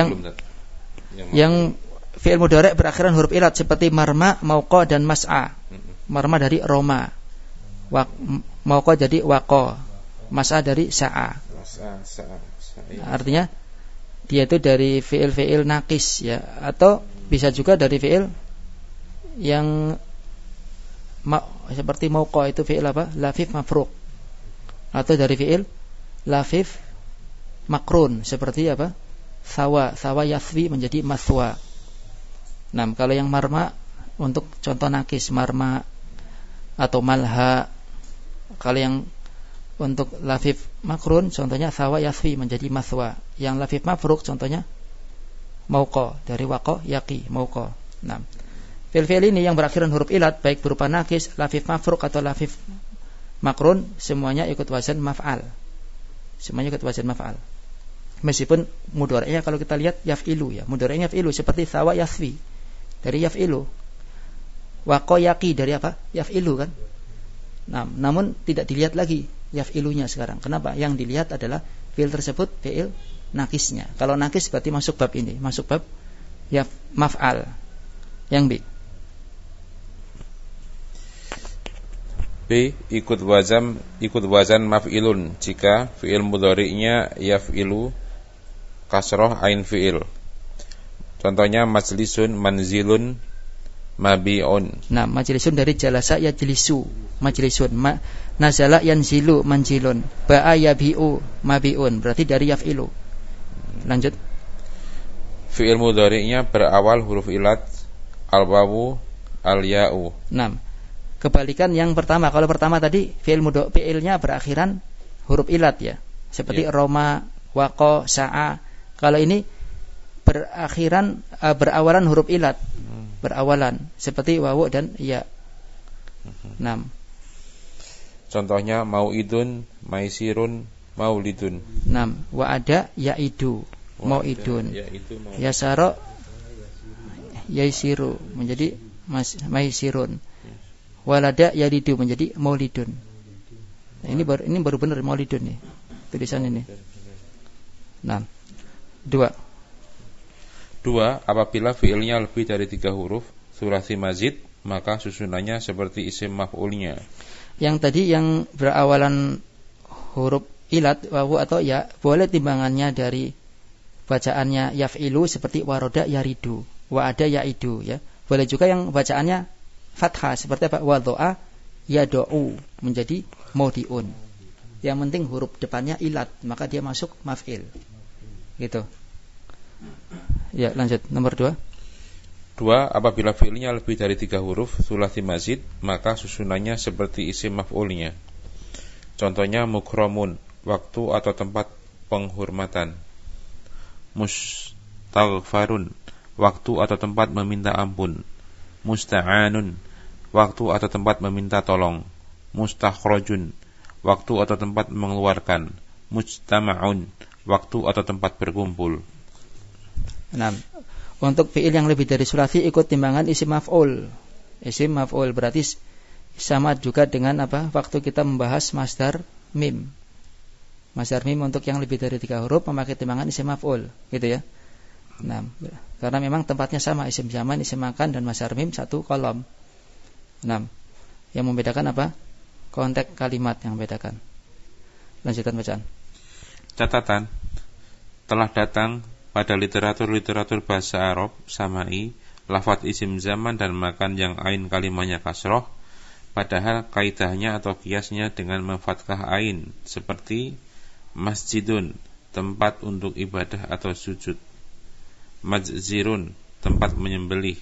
yang fi'il mudhari' berakhiran huruf ilat seperti marma, mauqa dan mas'a. Marma dari roma, mauqa jadi waqa, mas'a dari sa'a. Artinya dia itu dari fi'il naqis ya, atau bisa juga dari fi'il yang seperti mauqa itu fi'il apa? Lafif mafruq. Atau dari fi'il lafif makrun seperti apa? Sawa yaswi menjadi maswa. Nah, kalau yang marma untuk contoh nakis, marma atau malha. Kalau yang untuk lafif makrun contohnya sawa yaswi menjadi maswa. Yang lafif mafruq contohnya mauqa, dari waqa yaqi, mauqa. Nah, fi'il ini yang berakhiran huruf ilat baik berupa nakis, lafif mafruq atau lafif makrun, semuanya ikut wazan maf'al. Semuanya ikut wazan maf'al. Meskipun mudhari'nya kalau kita lihat yaf'ilu ya, mudhari'nya yaf'ilu seperti sawa yaswi dari yaf'ilu, waqa yaqi dari apa? Yaf'ilu kan. Nah, namun tidak dilihat lagi yaf'ilunya sekarang. Kenapa? Yang dilihat adalah fi'il tersebut fi'il nakisnya. Kalau nakis berarti masuk bab ini, masuk bab yaf maf'al. Yang B, ikut wazan maf'ilun jika fi'il mudhari'nya yaf'ilu kasroh ain fi'il. Contohnya majlisun, manzilun, mabi'un. Nah, majlisun dari jalasa yajlisu, majlisun. Nazala yanzilu, manjilun. Ba'a yabi'u, mabi'un. Berarti dari yaf'ilu. Lanjut. Fi'il mudhari'nya berawal huruf ilat, al-wawu, al-ya'u. Nah, kebalikan yang pertama. Kalau pertama tadi fi'ilnya berakhiran huruf ilat ya. Seperti Roma, waqo, sa'a. Kalau ini berawalan huruf ilat. Berawalan seperti wawu dan ya. 6. Contohnya mauidun, maisirun, maulidun. 6. Wa'ada ya'idu, mauidun. Yasara yaisiru menjadi maisirun. Walada yalidu menjadi maulidun. Nah, ini baru benar maulidun nih. Tulisan ini. 6. 2. Apabila fi'ilnya lebih dari 3 huruf sulasi mazid, maka susunannya seperti isim maf'ulnya. Yang tadi yang berawalan huruf ilat, wawu atau ya, boleh timbangannya dari bacaannya yaf'ilu seperti waroda yaridu, wa'ada ya'idu ya. Boleh juga yang bacaannya fathah seperti apa? Wado'a yado'u menjadi maudiun. Yang penting huruf depannya ilat, maka dia masuk maf'il. Gitu. Ya, lanjut. Nomor 2. 2. Apabila fi'ilnya lebih dari 3 huruf sulasi mazid, maka susunannya seperti isim maf'ulnya. Contohnya mukramun, waktu atau tempat penghormatan. Mustaghfarun, waktu atau tempat meminta ampun. Musta'anun, waktu atau tempat meminta tolong. Mustakhrajun, waktu atau tempat mengeluarkan. Mujtama'un, waktu atau tempat berkumpul. 6. Untuk fi'il yang lebih dari sulasi ikut timbangan isim maf'ul. Isim maf'ul berarti sama juga dengan apa? Waktu kita membahas masdar mim. Masdar mim untuk yang lebih dari 3 huruf memakai timbangan isim maf'ul, gitu ya. 6. Karena memang tempatnya sama, isim zaman, isim makan dan masdar mim satu kolom. 6. Yang membedakan apa? Konteks kalimat yang membedakan. Lanjutkan bacaan. Catatan. Telah datang pada literatur bahasa Arab samai lafadz isim zaman dan makan yang ain kalimatnya kasroh, padahal kaidahnya atau kiasnya dengan memfathah ain, seperti masjidun, tempat untuk ibadah atau sujud. Majzirun, tempat menyembelih.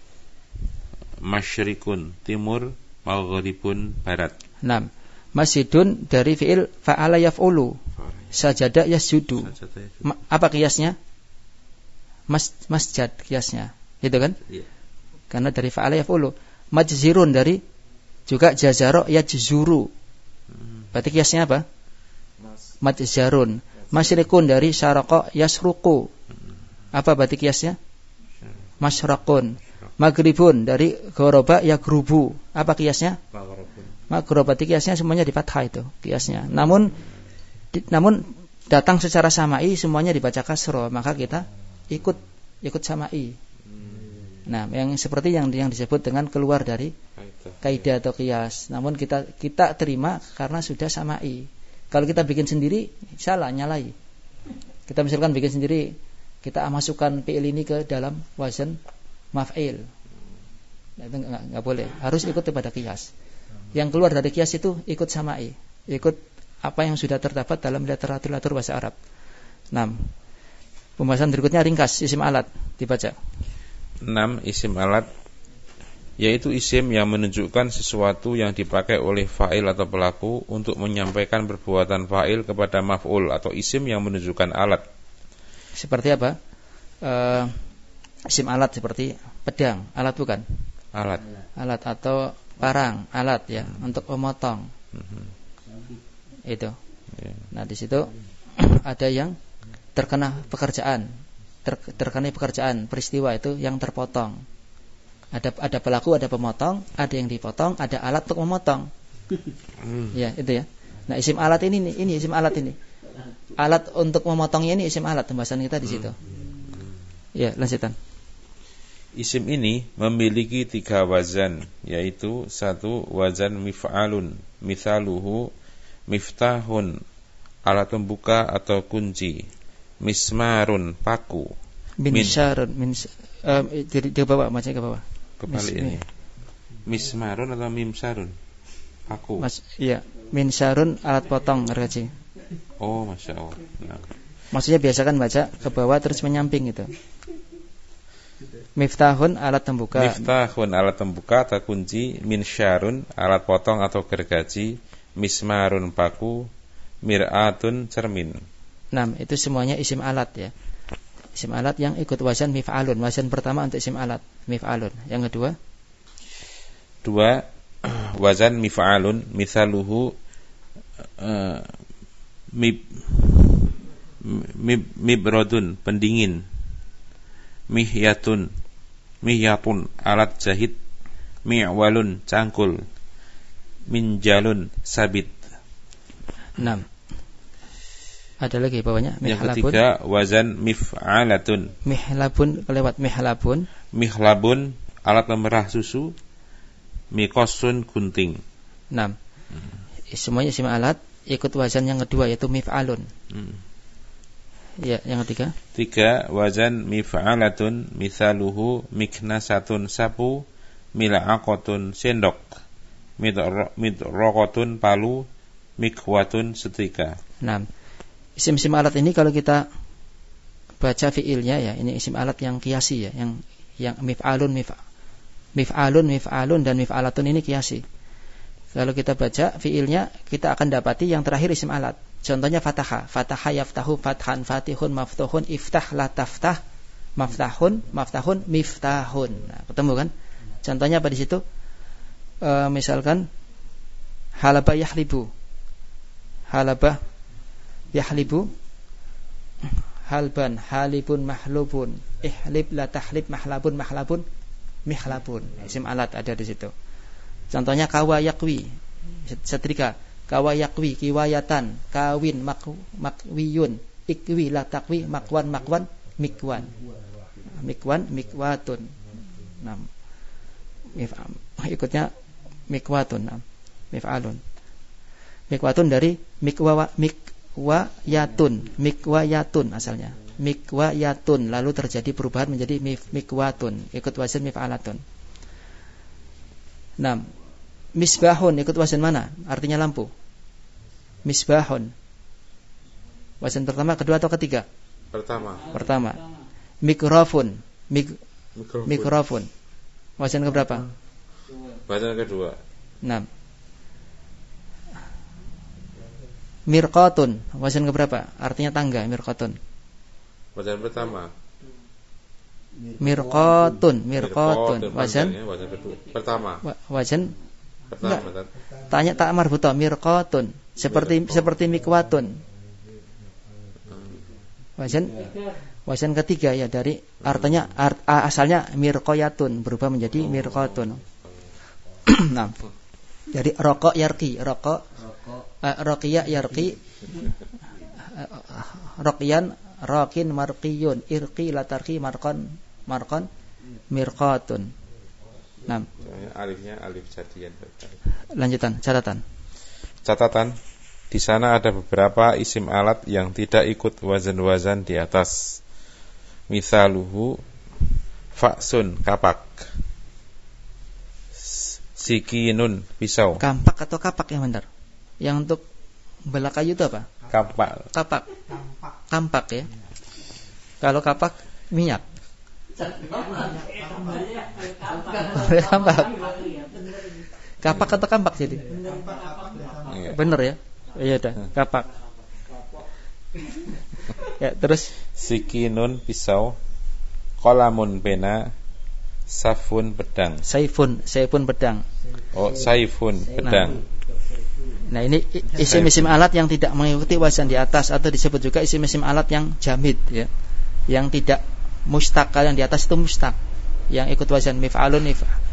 Masyrikun, timur. Maghribun, barat. 6. Masjidun dari fi'il fa'ala yaf'ulu, sajada yasjudu. Apa kiasnya? Masjad kiasnya, gitu kan? Iya. Karena dari fa'ala yaf'ulu. Majzirun dari juga jazaro yajzuru. Berarti kiasnya apa? Majzarun. Masyrikun dari syaraqa yasruqu. Apa berarti kiasnya? Masyraqun. Maghribun dari ghoroba yagrubu. Apa kiasnya? Maghrib. Berarti kiasnya semuanya di fathah itu kiasnya. Namun datang secara samai semuanya dibaca kasroh, maka kita ikut samai. Nah, yang seperti yang disebut dengan keluar dari kaidah atau kias. Namun kita terima karena sudah samai. Kalau kita bikin sendiri, salah, nyalai. Kita misalkan bikin sendiri, kita masukkan fi'il ini ke dalam wazan maf'il. Nah, itu enggak boleh. Harus ikut kepada kias. Yang keluar dari kias itu ikut samai, ikut apa yang sudah terdapat dalam literatur bahasa Arab. 6. Pembahasan berikutnya ringkas, isim alat, dibaca. 6. Isim alat, yaitu isim yang menunjukkan sesuatu yang dipakai oleh fa'il atau pelaku untuk menyampaikan perbuatan fa'il kepada maf'ul, atau isim yang menunjukkan alat. Seperti apa? Isim alat seperti pedang, alat bukan? Alat atau parang, alat ya, untuk memotong. Itu. Nah, di situ ada yang terkena pekerjaan, peristiwa itu yang terpotong. Ada pelaku, ada pemotong, ada yang dipotong, ada alat untuk memotong. Ya, itu ya. Nah, isim alat ini isim alat ini. Alat untuk memotongnya ini isim alat, pembahasan kita di situ. Ya, lanjutan. Isim ini memiliki 3 wazan, yaitu 1. Wazan mif'alun, mithaluhu miftahun, alat pembuka atau kunci. Mismarun, paku. Minsarun, ke bawah, macam ke bawah. kebalik ini. Mismarun atau mimsarun? Aku. Iya, minsarun alat potong RKC. Oh, Masya Allah. Nah. Maksudnya biasakan baca ke bawah terus menyamping gitu. Miftahun alat pembuka. Miftahun alat pembuka atau kunci. Minsyarun alat potong atau gergaji. Mismarun paku. Mir'atun cermin. 6. Itu semuanya isim alat ya. Isim alat yang ikut wazan mif'alun. Wazan pertama untuk isim alat mif'alun. Yang kedua? 2. Wazan mif'alun. Mithaluhu mibrodun pendingin. Mihyatun alat jahit. Mi'walun cangkul. Minjalun sabit. 6. Ada lagi bawahnya mihlabun. Yang ketiga wazan mif'alatun. Mihlabun kelewat mihlabun. Mihlabun alat pemerah susu. Mikosun gunting. 6. Semuanya isim alat ikut wazan yang kedua yaitu mif'alun. Ya, yang ketiga. 3. Wazan mif'alatun. Mithaluhu miknasatun sapu. Mil'aqatun sendok. Midrokotun palu. Mikwatun setrika. 6. Isim-isim alat ini kalau kita baca fiilnya ya, ini isim alat yang kiasi ya, yang mif'alun dan mif'alatun ini kiasi. Kalau kita baca fiilnya, kita akan dapati yang terakhir isim alat. Contohnya fataha, fataha yaftahu, fathan, fatihun, maftuhun, iftah, la taftah, maftahun, miftahun. Nah, ketemu kan? Contohnya apa di situ? Misalkan halaba yahlibu, halaba yahlibu, halban, halibun, mahlubun, ihlib, la tahlib, mahlabun, mihlabun. Isim alat ada di situ. Contohnya kawa yakwi, setrika, kawa yakwi, kiwayatan, kawin, makwiyun, ikwi, la takwi, makwan, mikwan, mikwatun. Nah, ikutnya mikwatun, mif'alun. Mikwatun dari mikwayatun asalnya. Mikwayatun lalu terjadi perubahan menjadi mikwatun, ikut wazan mif'alatun. 6. Misbahun ikut wazan mana? Artinya lampu. Misbahun. Wazan pertama, kedua atau ketiga? Pertama. Mikrofon. Mikrofon. Wazan keberapa? Wazan kedua. 6. Mirqatun, wazan keberapa? Artinya tangga, mirqatun. Wazan pertama. Mirqatun, wazan pertama. Wazan pertama. Tanya tak marbuta, mirqatun, seperti mikwatun. Wazan ketiga ya, dari artinya asalnya mirqayatun berubah menjadi mirqatun. Nah, dari raqaq yarqi, raqiya yarqi, raqiyan, raqin, marqiyun, irqi, latarqi, marqan, mirqatun. Nah, alifnya alif jadian. Lanjutan, catatan. Di sana ada beberapa isim alat yang tidak ikut wazan-wazan di atas. Misaluhu fa'sun, kapak. Sikinun, pisau. Kampak atau kapak yang benar? Yang untuk belah kayu itu apa? Kampak ya. Kalau kapak minyak. Kapak atau kampak jadi? Benar ya? Iya dah, kapak. Ya, terus sikinun, pisau. Qalamun, pena. Safun, pedang. Saifun pedang. Oh, saifun, pedang. Nah, ini isim-isim alat yang tidak mengikuti wazan di atas, atau disebut juga isim-isim alat yang jamid ya. Yang tidak mustaq. Kalau yang di atas itu mustaq. Yang ikut wazan mif'alun,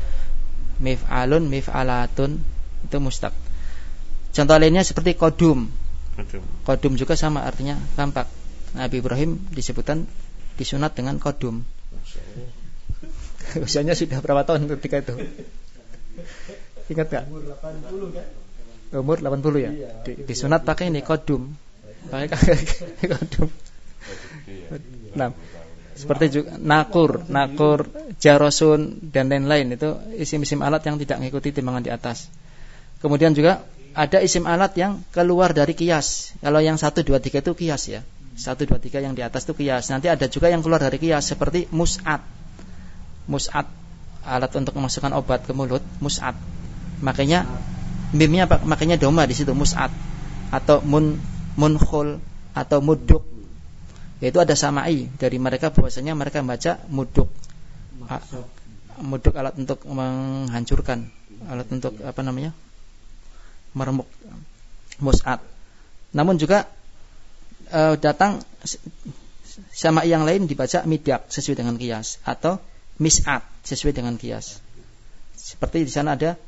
mif'alatun itu mustaq. Contoh lainnya seperti kodum. Kodum juga sama artinya kampak. Nabi Ibrahim disunat dengan kodum. Usianya sudah berapa tahun ketika itu? Ingat gak? Umur 80 ya? Disunat pakai ini kodum. Pakai kodum. Nah, Seperti juga nakur, jarosun dan lain-lain, itu isim-isim alat yang tidak mengikuti timbangan di atas. Kemudian juga ada isim alat yang keluar dari qiyas. Kalau yang 1, 2, 3 itu qiyas ya. 1, 2, 3 yang di atas itu qiyas. Nanti ada juga yang keluar dari qiyas seperti mus'ad. Mus'ad, alat untuk memasukkan obat ke mulut, mus'ad. Makanya mimnya apa? Makanya doma di situ, mus'ad. Atau munkhul atau muduk. Yaitu ada sama'i dari mereka, bahwasanya mereka membaca muduk. Muduk alat untuk menghancurkan, alat untuk meremuk, mus'ad. Namun juga datang sama'i yang lain dibaca midak sesuai dengan qiyas, atau mis'ad sesuai dengan qiyas. Seperti di sana ada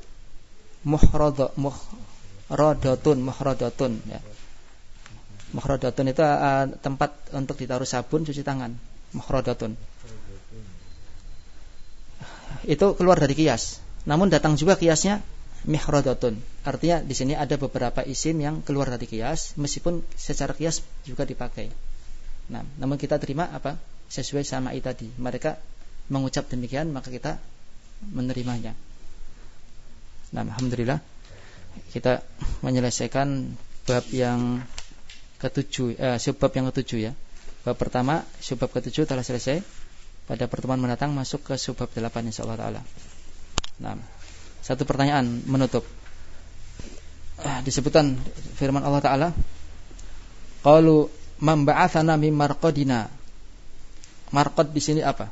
muhradatun ya. Muhradatun itu tempat untuk ditaruh sabun cuci tangan. Muhradatun itu keluar dari qiyas. Namun datang juga qiyasnya mihradatun. Artinya di sini ada beberapa isim yang keluar dari qiyas, meskipun secara qiyas juga dipakai. Nah, namun kita terima apa? Sesuai sama'i tadi. Mereka mengucap demikian, maka kita menerimanya. Nah, alhamdulillah kita menyelesaikan bab yang subbab yang ke-7 ya. Bab pertama, subbab ke-7 telah selesai. Pada pertemuan mendatang masuk ke subbab 8 insyaallah taala. Nah, satu pertanyaan menutup. Disebutkan firman Allah taala, qalu man ba'atsana mim marqadina. Marqad di sini apa?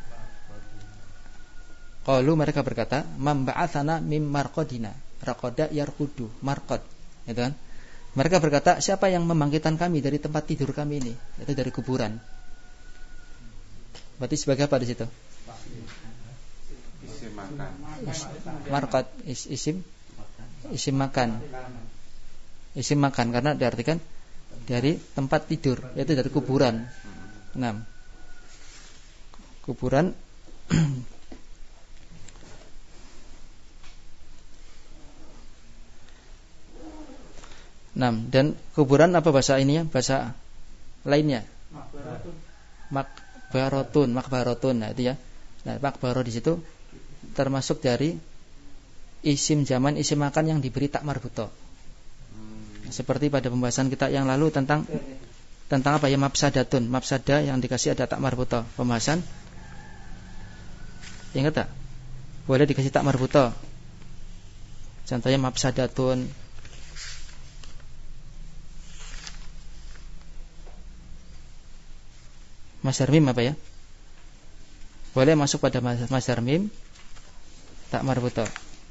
Qalu, mereka berkata, man ba'atsana mim marqadina. Raqada yarqudu, marqad. Gitu kan? Mereka berkata, siapa yang membangkitkan kami dari tempat tidur kami ini? Itu dari kuburan. Berarti sebagai apa di situ? Isim makan. Marqad, isim makan. Isim makan karena diartikan dari tempat tidur, yaitu dari kuburan. 6. Kuburan. Dan kuburan apa bahasa ini ya? Bahasa lainnya? Makbarotun. Nah, itu ya. Nah, makbaro di situ termasuk dari isim zaman, isim makan yang diberi tak marbuto. Seperti pada pembahasan kita yang lalu tentang apa ya, mafsadatun, mafsada yang dikasih ada tak marbuto. Pembahasan ingat tak? Boleh dikasih tak marbuto. Contohnya mafsadatun. Masdar mim apa ya? Boleh masuk pada masdar mim tak marbuto.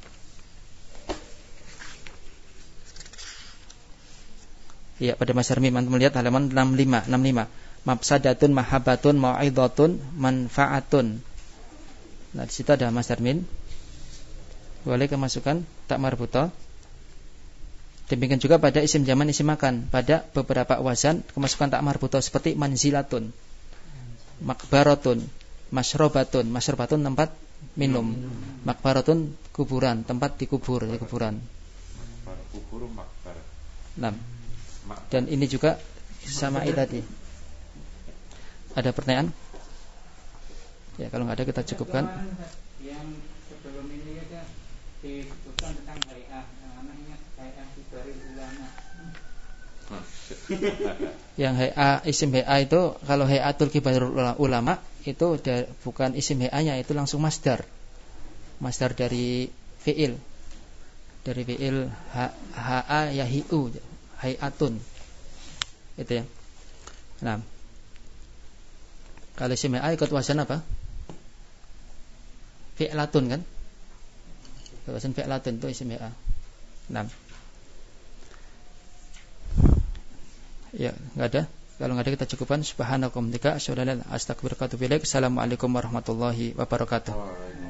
Iya, pada masdar mim antum melihat halaman 65. Mafsadatun, mahabbatun, mau'idhatun, manfaatun. Nah, di situ ada masdar mim. Boleh kemasukan tak marbuto. Demikian juga pada isim zaman, isim makan. Pada beberapa wazan kemasukan tak marbuto seperti manzilatun, makbaratun, masyrobatun tempat minum, makbaratun kuburan, tempat dikubur, di kuburan. Kubur makbar. Nah, dan ini juga sama tadi. Ada pertanyaan? Ya, kalau nggak ada kita cukupkan. Yang sebelum ini ada disebutkan tentang hay'ah, namanya hay'ah dari ulama. Yang hay'ah, isim hay'ah itu kalau hay'atul kibarul ulama itu bukan isim hay'ahnya, itu langsung masdar dari fi'il, ha'a yahi'u, hay'atun itu ya. Nah, kalau isim hay'ah ikut wazan apa? Fi'latun kan? Wazan fi'latun itu isim hay'ah. Nah, ya, enggak ada. Kalau enggak ada kita cukupkan. Subhanallahi wa bihamdihi, asyhadu an la ilaha illa anta, astaghfiruka wa atubu ilaik. Assalamualaikum warahmatullahi wabarakatuh.